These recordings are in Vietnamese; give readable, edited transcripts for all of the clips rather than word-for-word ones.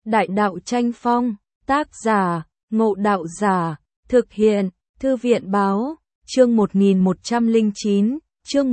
Đại đạo tranh phong, tác giả, Ngộ Đạo Giả, thực hiện, Thư viện báo, chương 1109, chương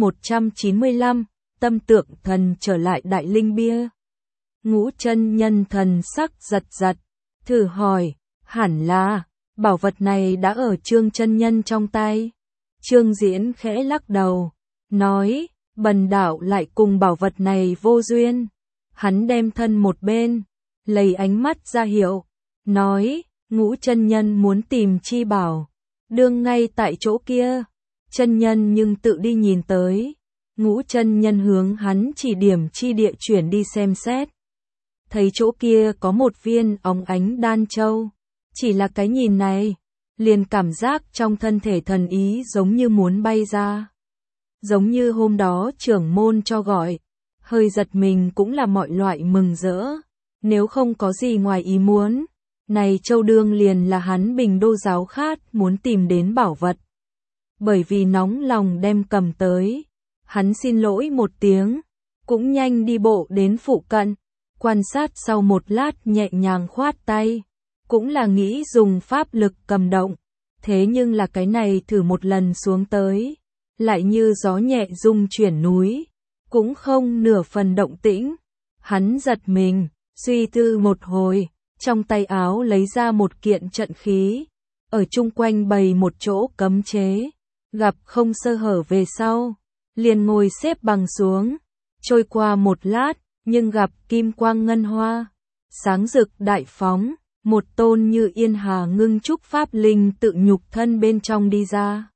195, tâm tượng thần trở lại Đại Linh Bia. Ngũ chân nhân thần sắc giật giật, thử hỏi, hẳn là, bảo vật này đã ở Trương chân nhân trong tay. Trương Diễn khẽ lắc đầu, nói, bần đạo lại cùng bảo vật này vô duyên. Hắn đem thân một bên, lấy ánh mắt ra hiệu, nói, Ngũ chân nhân muốn tìm chi bảo, đương ngay tại chỗ kia. Chân nhân nhưng tự đi nhìn tới. Ngũ chân nhân hướng hắn chỉ điểm chi địa chuyển đi xem xét. Thấy chỗ kia có một viên óng ánh đan châu. Chỉ là cái nhìn này, liền cảm giác trong thân thể thần ý giống như muốn bay ra. Giống như hôm đó trưởng môn cho gọi, hơi giật mình cũng là mọi loại mừng rỡ. Nếu không có gì ngoài ý muốn, này châu đương liền là hắn Bình Đô giáo khát muốn tìm đến bảo vật. Bởi vì nóng lòng đem cầm tới, hắn xin lỗi một tiếng, cũng nhanh đi bộ đến phụ cận, quan sát sau một lát nhẹ nhàng khoát tay, cũng là nghĩ dùng pháp lực cầm động, thế nhưng là cái này thử một lần xuống tới, lại như gió nhẹ rung chuyển núi, cũng không nửa phần động tĩnh. Hắn giật mình, suy tư một hồi, trong tay áo lấy ra một kiện trận khí, ở chung quanh bày một chỗ cấm chế, gặp không sơ hở về sau, liền ngồi xếp bằng xuống, trôi qua một lát, nhưng gặp kim quang ngân hoa, sáng rực đại phóng, một tôn như yên hà ngưng trúc pháp linh tự nhục thân bên trong đi ra.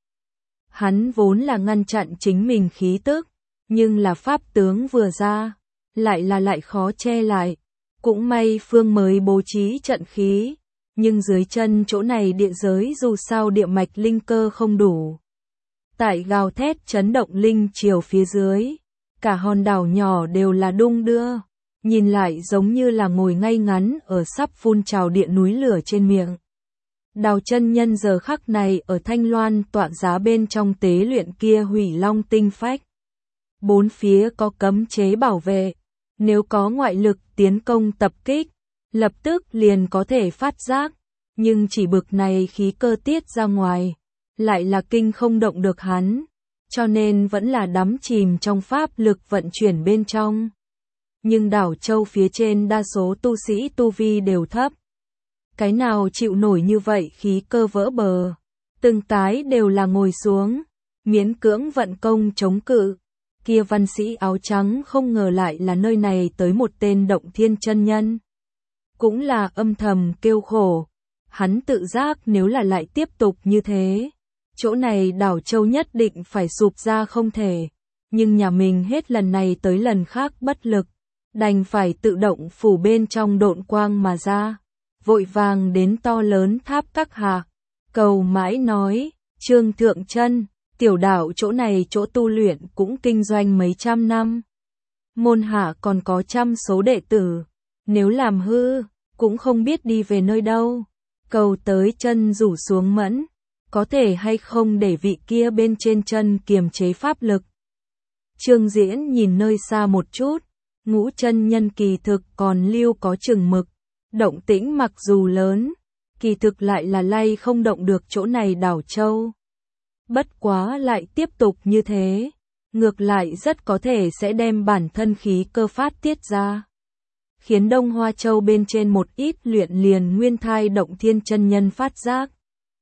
Hắn vốn là ngăn chặn chính mình khí tức, nhưng là pháp tướng vừa ra, lại khó che lại. Cũng may phương mới bố trí trận khí, nhưng dưới chân chỗ này địa giới dù sao địa mạch linh cơ không đủ. Tại gào thét chấn động linh chiều phía dưới, cả hòn đảo nhỏ đều là đung đưa, nhìn lại giống như là ngồi ngay ngắn ở sắp phun trào địa núi lửa trên miệng. Đào chân nhân giờ khắc này ở Thanh Loan tọa giá bên trong tế luyện kia hủy long tinh phách. Bốn phía có cấm chế bảo vệ. Nếu có ngoại lực tiến công tập kích, lập tức liền có thể phát giác, nhưng chỉ bực này khí cơ tiết ra ngoài, lại là kinh không động được hắn, cho nên vẫn là đắm chìm trong pháp lực vận chuyển bên trong. Nhưng đảo châu phía trên đa số tu sĩ tu vi đều thấp. Cái nào chịu nổi như vậy khí cơ vỡ bờ, từng cái đều là ngồi xuống, miễn cưỡng vận công chống cự. Kia văn sĩ áo trắng không ngờ lại là nơi này tới một tên Động Thiên chân nhân. Cũng là âm thầm kêu khổ. Hắn tự giác nếu là lại tiếp tục như thế, chỗ này đảo châu nhất định phải sụp ra không thể. Nhưng nhà mình hết lần này tới lần khác bất lực, đành phải tự động phủ bên trong độn quang mà ra. Vội vàng đến to lớn tháp các hạ, cầu mãi nói, Trương Thượng Chân. Tiểu đạo chỗ này chỗ tu luyện cũng kinh doanh mấy trăm năm. Môn hạ còn có trăm số đệ tử. Nếu làm hư, cũng không biết đi về nơi đâu. Cầu tới chân rủ xuống mẫn. Có thể hay không để vị kia bên trên chân kiềm chế pháp lực. Trương Diễn nhìn nơi xa một chút. Ngũ chân nhân kỳ thực còn lưu có chừng mực. Động tĩnh mặc dù lớn, kỳ thực lại là lay không động được chỗ này đảo châu. Bất quá lại tiếp tục như thế, ngược lại rất có thể sẽ đem bản thân khí cơ phát tiết ra. Khiến Đông Hoa Châu bên trên một ít luyện liền nguyên thai Động Thiên chân nhân phát giác.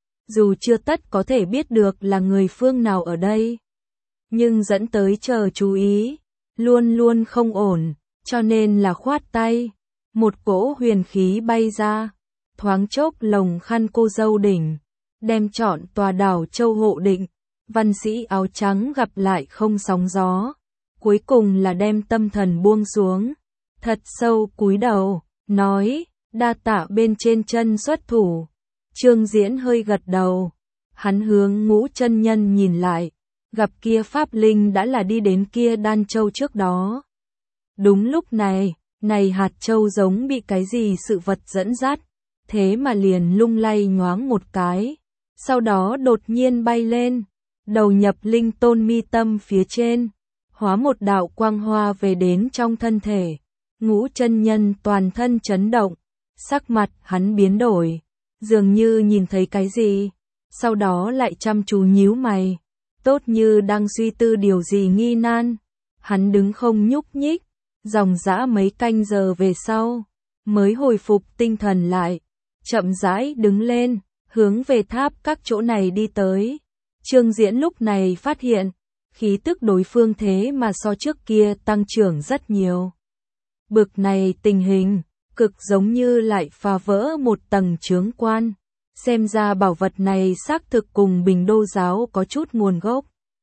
Dù chưa tất có thể biết được là người phương nào ở đây, nhưng dẫn tới chờ chú ý, luôn luôn không ổn, cho nên là khoát tay. Một cỗ huyền khí bay ra, thoáng chốc lồng khăn cô dâu đỉnh. Đem trọn tòa đảo châu hộ định, văn sĩ áo trắng gặp lại không sóng gió, cuối cùng là đem tâm thần buông xuống, thật sâu cúi đầu, nói, đa tạ bên trên chân xuất thủ. Trương Diễn hơi gật đầu, hắn hướng Ngũ chân nhân nhìn lại, gặp kia pháp linh đã là đi đến kia đan châu trước đó. Đúng lúc này, hạt châu giống bị cái gì sự vật dẫn dắt, thế mà liền lung lay nhoáng một cái. Sau đó đột nhiên bay lên, đầu nhập linh tôn mi tâm phía trên, hóa một đạo quang hoa về đến trong thân thể. Ngũ chân nhân toàn thân chấn động, Sắc mặt hắn biến đổi, dường như nhìn thấy cái gì, sau đó lại chăm chú nhíu mày, tốt như đang suy tư điều gì nghi nan. Hắn đứng không nhúc nhích, dòng dã mấy canh giờ về sau, mới hồi phục tinh thần lại, chậm rãi đứng lên, hướng về tháp các chỗ này đi tới. Trương Diễn lúc này phát hiện, khí tức đối phương thế mà so trước kia tăng trưởng rất nhiều. Bực này tình hình, cực giống như lại phá vỡ một tầng chướng quan. Xem ra bảo vật này xác thực cùng Bình Đô giáo có chút nguồn gốc.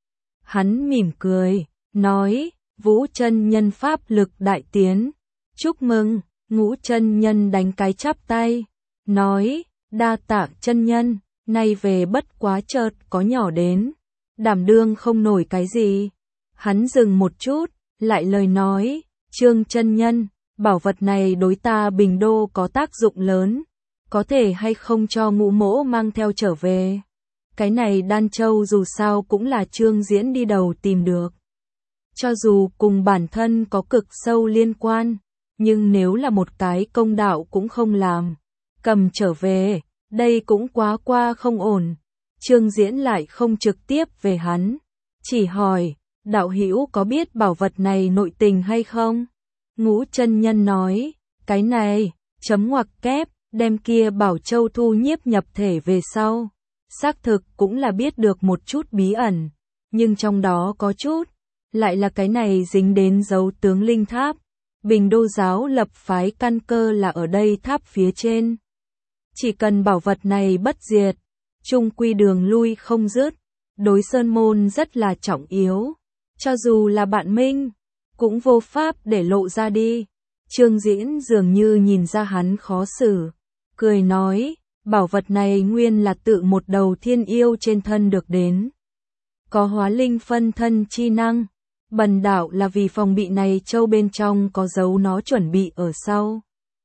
Hắn mỉm cười, nói, Vũ chân nhân pháp lực đại tiến. Chúc mừng, Ngũ chân nhân đánh cái chắp tay, nói, đa tạ chân nhân, nay về bất quá chợt có nhỏ đến, đảm đương không nổi cái gì. Hắn dừng một chút, lại lời nói, Trương chân nhân, bảo vật này đối ta Bình Đô có tác dụng lớn, có thể hay không cho Ngũ mỗ mang theo trở về. Cái này Đan Châu dù sao cũng là Trương Diễn đi đầu tìm được. Cho dù cùng bản thân có cực sâu liên quan, nhưng nếu là một cái công đạo cũng không làm, cầm trở về, đây cũng quá qua không ổn. Trương Diễn lại không trực tiếp về hắn, chỉ hỏi, đạo hữu có biết bảo vật này nội tình hay không? Ngũ chân nhân nói, cái này, chấm ngoặc kép, đem kia Bảo Châu thu nhiếp nhập thể về sau. Xác thực cũng là biết được một chút bí ẩn, nhưng trong đó có chút, lại là cái này dính đến dấu tướng linh tháp. Bình Đô giáo lập phái căn cơ là ở đây tháp phía trên. Chỉ cần bảo vật này bất diệt, chung quy đường lui không dứt, đối sơn môn rất là trọng yếu. Cho dù là bạn Minh, cũng vô pháp để lộ ra đi. Trương Diễn dường như nhìn ra hắn khó xử, cười nói, bảo vật này nguyên là tự một đầu thiên yêu trên thân được đến. Có hóa linh phân thân chi năng, bần đạo là vì phòng bị này châu bên trong có dấu nó chuẩn bị ở sau.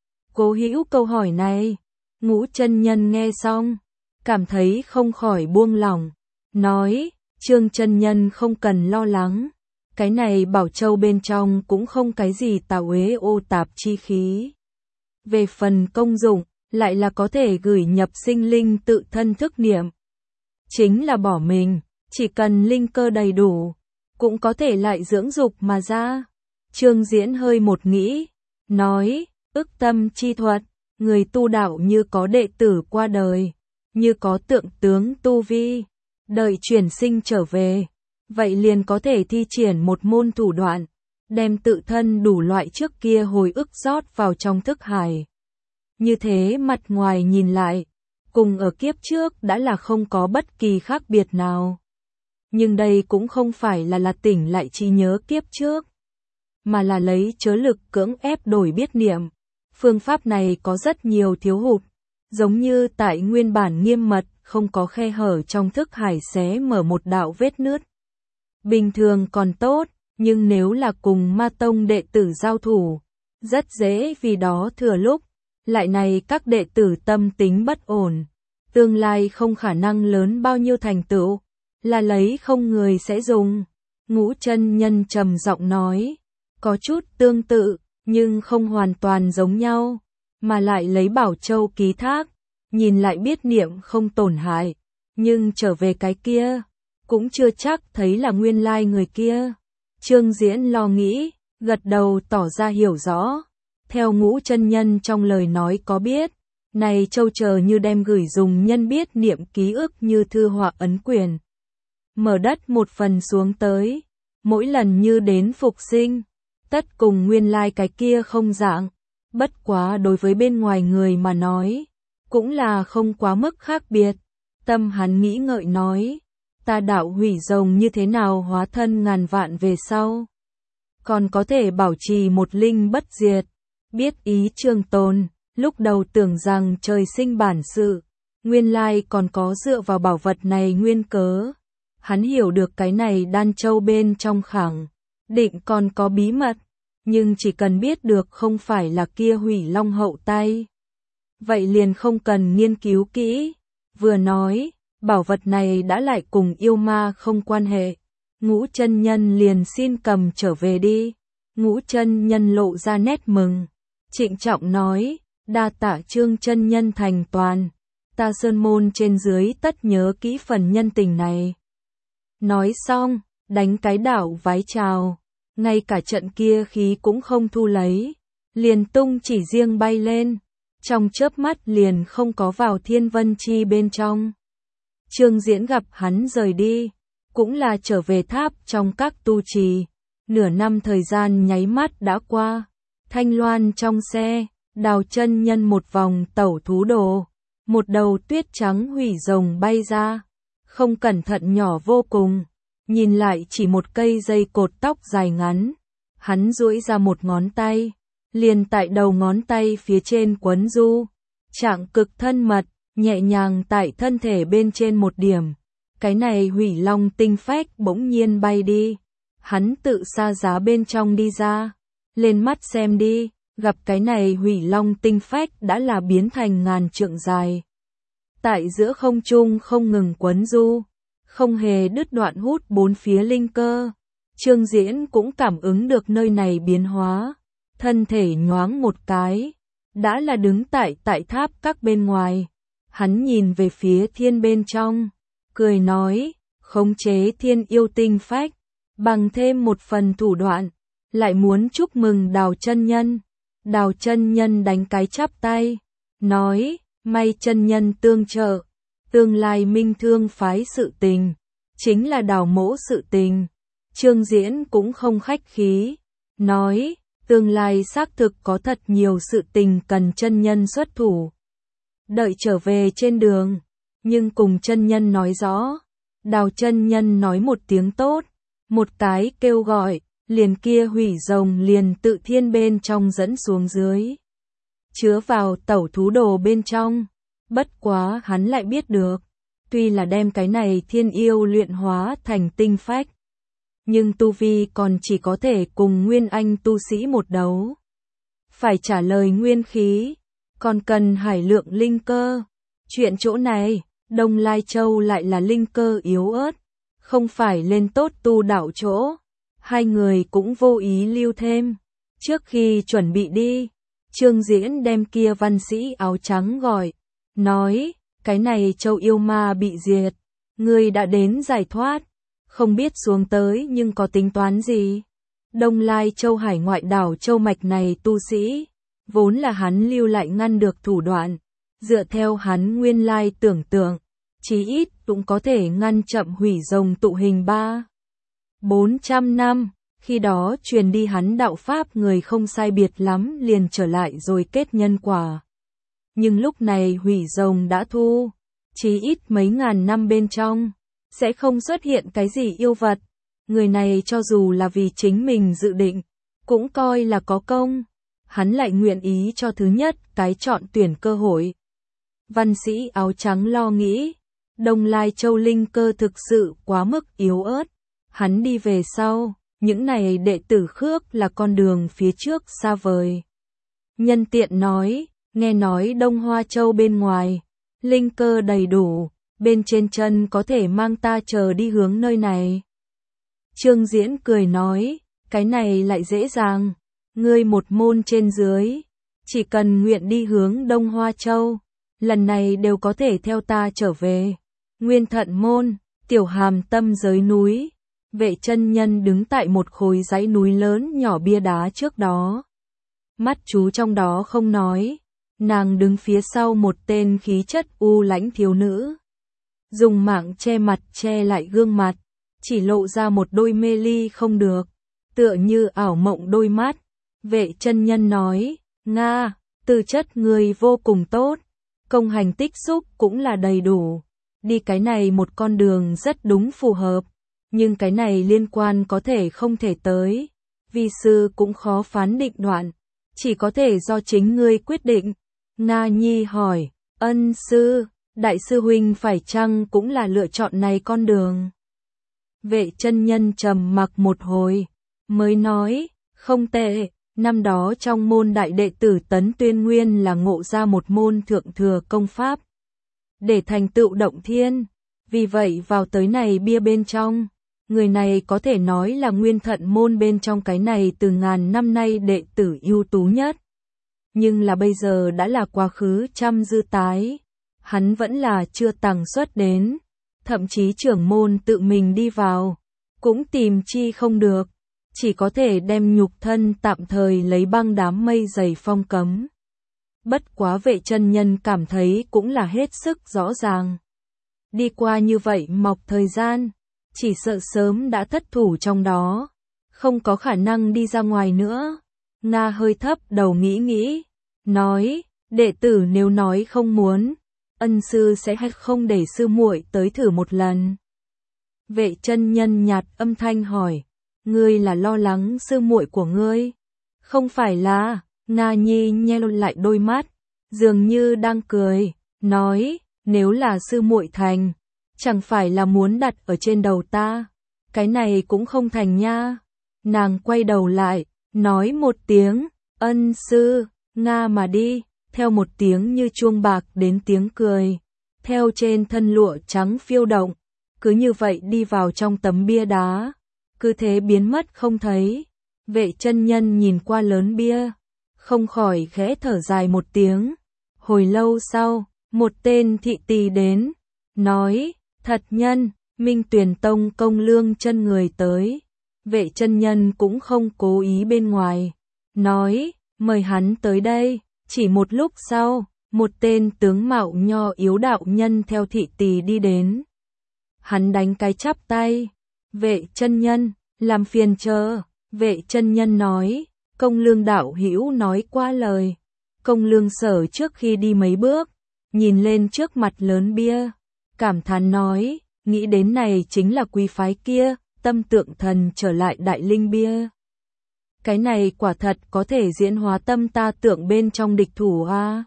Cố hữu câu hỏi này, Ngũ chân nhân nghe xong, cảm thấy không khỏi buông lỏng, nói, Trương chân nhân không cần lo lắng, cái này Bảo Châu bên trong cũng không cái gì tà uế ô tạp chi khí. Về phần công dụng, lại là có thể gửi nhập sinh linh tự thân thức niệm. Chính là bỏ mình, chỉ cần linh cơ đầy đủ, cũng có thể lại dưỡng dục mà ra. Trương Diễn hơi một nghĩ, nói, ức tâm chi thuật, người tu đạo như có đệ tử qua đời, như có tượng tướng tu vi, đợi chuyển sinh trở về, vậy liền có thể thi triển một môn thủ đoạn, đem tự thân đủ loại trước kia hồi ức rót vào trong thức hải. Như thế mặt ngoài nhìn lại, cùng ở kiếp trước đã là không có bất kỳ khác biệt nào. Nhưng đây cũng không phải là tỉnh lại trí nhớ kiếp trước, mà là lấy chớ lực cưỡng ép đổi biết niệm. Phương pháp này có rất nhiều thiếu hụt, giống như tại nguyên bản nghiêm mật, không có khe hở trong thức hải xé mở một đạo vết nứt. Bình thường còn tốt, nhưng nếu là cùng ma tông đệ tử giao thủ, rất dễ vì đó thừa lúc. Lại này các đệ tử tâm tính bất ổn, tương lai không khả năng lớn bao nhiêu thành tựu, là lấy không người sẽ dùng. Ngũ chân nhân trầm giọng nói, có chút tương tự, nhưng không hoàn toàn giống nhau, mà lại lấy Bảo Châu ký thác, nhìn lại biết niệm không tổn hại, nhưng trở về cái kia, cũng chưa chắc thấy là nguyên lai người kia. Trương Diễn lo nghĩ, gật đầu tỏ ra hiểu rõ. Theo Ngũ chân nhân trong lời nói có biết, này châu chờ như đem gửi dùng nhân biết niệm ký ức như thư họa ấn quyền. Mở đất một phần xuống tới, mỗi lần như đến phục sinh, tất cùng nguyên lai cái kia không dạng, bất quá đối với bên ngoài người mà nói, cũng là không quá mức khác biệt. Tâm hắn nghĩ ngợi nói, ta đạo hủy rồng như thế nào hóa thân ngàn vạn về sau, còn có thể bảo trì một linh bất diệt. Biết ý trường tồn, lúc đầu tưởng rằng trời sinh bản sự, nguyên lai còn có dựa vào bảo vật này nguyên cớ. Hắn hiểu được cái này Đan Châu bên trong khẳng định còn có bí mật, nhưng chỉ cần biết được không phải là kia Hủy Long hậu tay, vậy liền không cần nghiên cứu kỹ. Vừa nói, bảo vật này đã lại cùng yêu ma không quan hệ, Ngũ chân nhân liền xin cầm trở về đi. Ngũ chân nhân lộ ra nét mừng, trịnh trọng nói, đa tạ Trương chân nhân thành toàn, ta sơn môn trên dưới tất nhớ kỹ phần nhân tình này. Nói xong, đánh cái đảo vái chào, ngay cả trận kia khí cũng không thu lấy, liền tung chỉ riêng bay lên, trong chớp mắt liền không có vào thiên vân chi bên trong. Trương Diễn gặp hắn rời đi, cũng là trở về tháp trong các tu trì, nửa năm thời gian nháy mắt đã qua, thanh loan trong xe, Đào chân nhân một vòng tẩu thú đồ, một đầu tuyết trắng hủy rồng bay ra, không cẩn thận nhỏ vô cùng, nhìn lại chỉ một cây dây cột tóc dài ngắn, hắn duỗi ra một ngón tay, liền tại đầu ngón tay phía trên quấn du, trạng cực thân mật, nhẹ nhàng tại thân thể bên trên một điểm, cái này hủy long tinh phách bỗng nhiên bay đi, hắn tự xa giá bên trong đi ra, lên mắt xem đi, gặp cái này hủy long tinh phách đã là biến thành ngàn trượng dài. Tại giữa không trung không ngừng quấn du, không hề đứt đoạn hút bốn phía linh cơ. Trương Diễn cũng cảm ứng được nơi này biến hóa, thân thể nhoáng một cái, đã là đứng tại tháp các bên ngoài. Hắn nhìn về phía thiên bên trong, cười nói, khống chế thiên yêu tinh phách, bằng thêm một phần thủ đoạn, lại muốn chúc mừng Đào chân nhân. Đào chân nhân đánh cái chắp tay, nói, may chân nhân tương trợ, tương lai minh thương phái sự tình, chính là Đào mỗ sự tình. Trương Diễn cũng không khách khí, nói, tương lai xác thực có thật nhiều sự tình cần chân nhân xuất thủ. Đợi trở về trên đường, nhưng cùng chân nhân nói rõ, Đào chân nhân nói một tiếng tốt, một cái kêu gọi, liền kia hủy rồng liền tự thiên bên trong dẫn xuống dưới, chứa vào tẩu thú đồ bên trong. Bất quá hắn lại biết được, tuy là đem cái này thiên yêu luyện hóa thành tinh phách, nhưng tu vi còn chỉ có thể cùng nguyên anh tu sĩ một đấu. Phải trả lời nguyên khí, còn cần hải lượng linh cơ. Chuyện chỗ này, Đông Lai Châu lại là linh cơ yếu ớt, không phải lên tốt tu đạo chỗ. Hai người cũng vô ý lưu thêm. Trước khi chuẩn bị đi, Trương Diễn đem kia văn sĩ áo trắng gọi, nói, cái này châu yêu ma bị diệt, ngươi đã đến giải thoát, không biết xuống tới nhưng có tính toán gì. Đông Lai Châu hải ngoại đảo châu mạch này tu sĩ, vốn là hắn lưu lại ngăn được thủ đoạn, dựa theo hắn nguyên lai tưởng tượng, chí ít cũng có thể ngăn chậm hủy rồng tụ hình 400 năm, khi đó truyền đi hắn đạo pháp người không sai biệt lắm liền trở lại rồi kết nhân quả. Nhưng lúc này hủy rồng đã thu, chí ít mấy ngàn năm bên trong, sẽ không xuất hiện cái gì yêu vật. Người này cho dù là vì chính mình dự định, cũng coi là có công. Hắn lại nguyện ý cho thứ nhất cái chọn tuyển cơ hội. Văn sĩ áo trắng lo nghĩ, Đông Lai Châu linh cơ thực sự quá mức yếu ớt. Hắn đi về sau, những này đệ tử khước là con đường phía trước xa vời. Nhân tiện nói, nghe nói Đông Hoa Châu bên ngoài, linh cơ đầy đủ, bên trên chân có thể mang ta chờ đi hướng nơi này. Trương Diễn cười nói, cái này lại dễ dàng, ngươi một môn trên dưới, chỉ cần nguyện đi hướng Đông Hoa Châu, lần này đều có thể theo ta trở về. Nguyên Thận môn, Tiểu Hàm Tâm giới núi. Vệ chân nhân đứng tại một khối dãy núi lớn nhỏ bia đá trước đó. Mắt chú trong đó không nói, nàng đứng phía sau một tên khí chất u lãnh thiếu nữ. Dùng mạng che mặt che lại gương mặt, chỉ lộ ra một đôi mê ly không được, tựa như ảo mộng đôi mắt. Vệ chân nhân nói, Nga, tư chất người vô cùng tốt, công hành tích xúc cũng là đầy đủ, đi cái này một con đường rất đúng phù hợp. Nhưng cái này liên quan có thể không thể tới, vi sư cũng khó phán định đoạn, chỉ có thể do chính ngươi quyết định. Nga Nhi hỏi, ân sư, đại sư huynh phải chăng cũng là lựa chọn này con đường? Vệ chân nhân trầm mặc một hồi, mới nói, không tệ, năm đó trong môn đại đệ tử Tấn Tuyên Nguyên là ngộ ra một môn thượng thừa công pháp, để thành tựu động thiên, vì vậy vào tới này bia bên trong. Người này có thể nói là Nguyên Thận môn bên trong cái này từ ngàn năm nay đệ tử ưu tú nhất. nhưng là bây giờ đã là quá khứ trăm dư tái. Hắn vẫn là chưa tằng xuất đến, thậm chí trưởng môn tự mình đi vào, cũng tìm chi không được, chỉ có thể đem nhục thân tạm thời lấy băng đám mây dày phong cấm. Bất quá Vệ chân nhân cảm thấy cũng là hết sức rõ ràng. Đi qua như vậy mọc thời gian, chỉ sợ sớm đã thất thủ trong đó, không có khả năng đi ra ngoài nữa. Nga hơi thấp đầu nghĩ, nói, đệ tử nếu nói không muốn, ân sư sẽ không để sư muội tới thử một lần. Vệ chân nhân nhạt âm thanh hỏi, ngươi là lo lắng sư muội của ngươi? Không phải là, Nga Nhi nhe lại đôi mắt, dường như đang cười, nói, nếu là sư muội thành, chẳng phải là muốn đặt ở trên đầu ta, cái này cũng không thành nha. Nàng quay đầu lại, nói một tiếng, ân sư, Nga mà đi, theo một tiếng như chuông bạc đến tiếng cười, theo trên thân lụa trắng phiêu động, cứ như vậy đi vào trong tấm bia đá, cứ thế biến mất không thấy. Vệ chân nhân nhìn qua lớn bia, không khỏi khẽ thở dài một tiếng. Hồi lâu sau, một tên thị tỳ đến, nói, thật nhân, Minh Tuyền Tông Công Lương chân người tới. Vệ chân nhân cũng không cố ý bên ngoài, nói, mời hắn tới đây. Chỉ một lúc sau, một tên tướng mạo nho yếu đạo nhân theo thị tỳ đi đến. Hắn đánh cái chắp tay, Vệ chân nhân, làm phiền chờ. Vệ chân nhân nói, Công Lương đạo hữu nói qua lời. Công Lương Sở trước khi đi mấy bước, nhìn lên trước mặt lớn bia, cảm thán nói, nghĩ đến này chính là quý phái kia, Tâm Tượng Thần trở lại Đại Linh bia. Cái này quả thật có thể diễn hóa tâm ta tượng bên trong địch thủ a.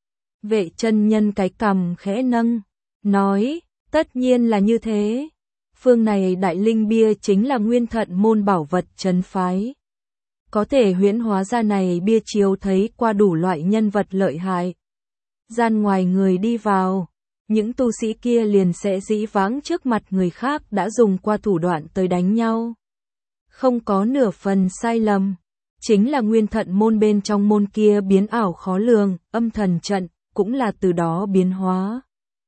Vệ chân nhân cái cằm khẽ nâng, nói, tất nhiên là như thế. Phương này Đại Linh bia chính là Nguyên Thận môn bảo vật trấn phái. Có thể huyễn hóa ra này bia chiếu thấy qua đủ loại nhân vật lợi hại. Gian ngoài người đi vào, những tu sĩ kia liền sẽ dĩ vãng trước mặt người khác đã dùng qua thủ đoạn tới đánh nhau. Không có nửa phần sai lầm, chính là Nguyên Thận môn bên trong môn kia biến ảo khó lường, âm thần trận, cũng là từ đó biến hóa.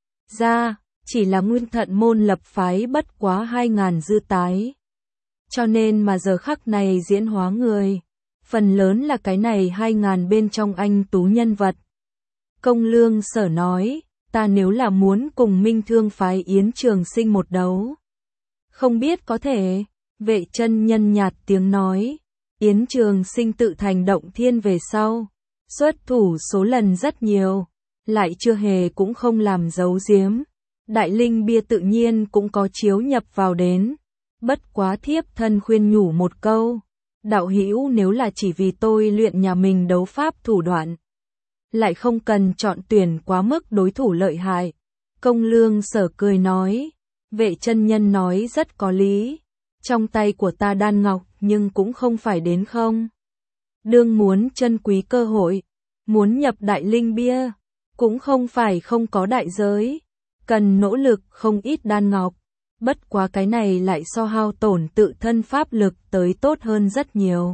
Ra, chỉ là Nguyên Thận môn lập phái bất quá 2.000 dư tái. Cho nên mà giờ khắc này diễn hóa người, phần lớn là cái này 2.000 bên trong anh tú nhân vật. Công Lương Sở nói, ta nếu là muốn cùng Minh Thương phái Yến Trường Sinh một đấu, không biết có thể. Vệ chân nhân nhạt tiếng nói, Yến Trường Sinh tự thành động thiên về sau, xuất thủ số lần rất nhiều, lại chưa hề cũng không làm giấu giếm. Đại Linh bia tự nhiên cũng có chiếu nhập vào đến. Bất quá thiếp thân khuyên nhủ một câu, đạo hữu nếu là chỉ vì tôi luyện nhà mình đấu pháp thủ đoạn, lại không cần chọn tuyển quá mức đối thủ lợi hại. Công Lương Sở cười nói, vệ chân nhân nói rất có lý. Trong tay của ta đan ngọc nhưng cũng không phải đến không. Đương muốn chân quý cơ hội, muốn nhập Đại Linh bia, cũng không phải không có đại giới, cần nỗ lực không ít đan ngọc. Bất quá cái này lại so hao tổn tự thân pháp lực tới tốt hơn rất nhiều.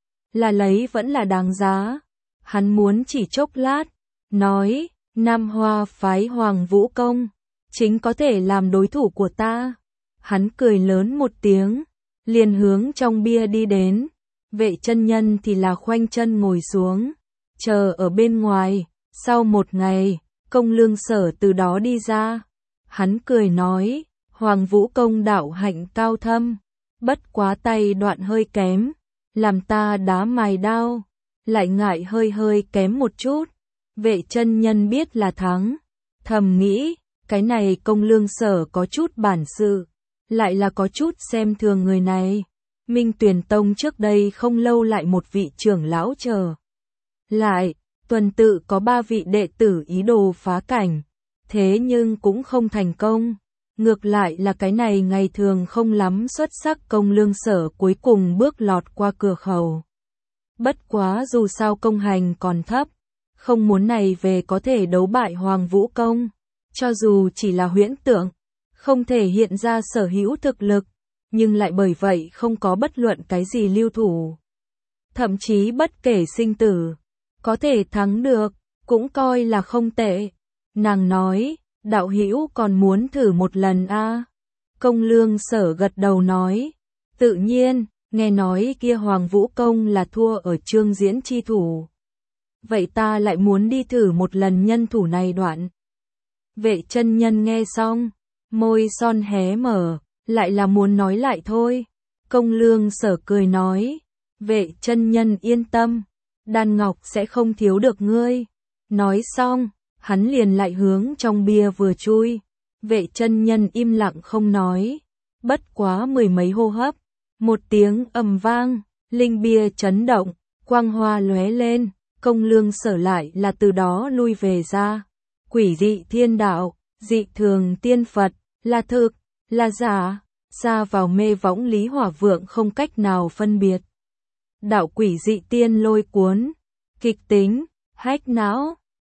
Là lấy vẫn là đáng giá. Hắn muốn chỉ chốc lát, nói, Nam Hoa phái Hoàng Vũ Công, chính có thể làm đối thủ của ta. Hắn cười lớn một tiếng, liền hướng trong bia đi đến. Vệ chân nhân thì là khoanh chân ngồi xuống, chờ ở bên ngoài. Sau một ngày, Công Lương Sở từ đó đi ra. Hắn cười nói, Hoàng Vũ Công đạo hạnh cao thâm, bất quá tay đoạn hơi kém, làm ta đá mài đao, lại ngại hơi kém một chút. Vệ chân nhân biết là thắng, thầm nghĩ, cái này Công Lương Sở có chút bản sự, lại là có chút xem thường người này. Minh Tuyền Tông trước đây không lâu lại một vị trưởng lão chờ lại, tuần tự có 3 vị đệ tử ý đồ phá cảnh, thế nhưng cũng không thành công. Ngược lại là cái này ngày thường không lắm xuất sắc Công Lương Sở cuối cùng bước lọt qua cửa khẩu. Bất quá dù sao công hành còn thấp, không muốn này về có thể đấu bại Hoàng Vũ Công, cho dù chỉ là huyễn tượng, không thể hiện ra sở hữu thực lực, nhưng lại bởi vậy không có bất luận cái gì lưu thủ. Thậm chí bất kể sinh tử, có thể thắng được, cũng coi là không tệ. Nàng nói, đạo hữu còn muốn thử một lần a? Công Lương Sở gật đầu nói, tự nhiên, nghe nói kia Hoàng Vũ Công là thua ở Trương Diễn chi thủ. Vậy ta lại muốn đi thử một lần nhân thủ này đoạn. Vệ chân nhân nghe xong, môi son hé mở, lại là muốn nói lại thôi. Công Lương Sở cười nói, vệ chân nhân yên tâm, đan ngọc sẽ không thiếu được ngươi. Nói xong, hắn liền lại hướng trong bia vừa chui. Vệ chân nhân im lặng không nói, bất quá mười mấy hô hấp, một tiếng ầm vang, linh bia chấn động, quang hoa lóe lên, Công Lương Sở lại là từ đó lui về ra. Quỷ dị thiên đạo, dị thường tiên Phật, là thực, là giả, ra vào mê võng Lý Hỏa Vượng không cách nào phân biệt. Đạo quỷ dị tiên lôi cuốn, kịch tính, hách não,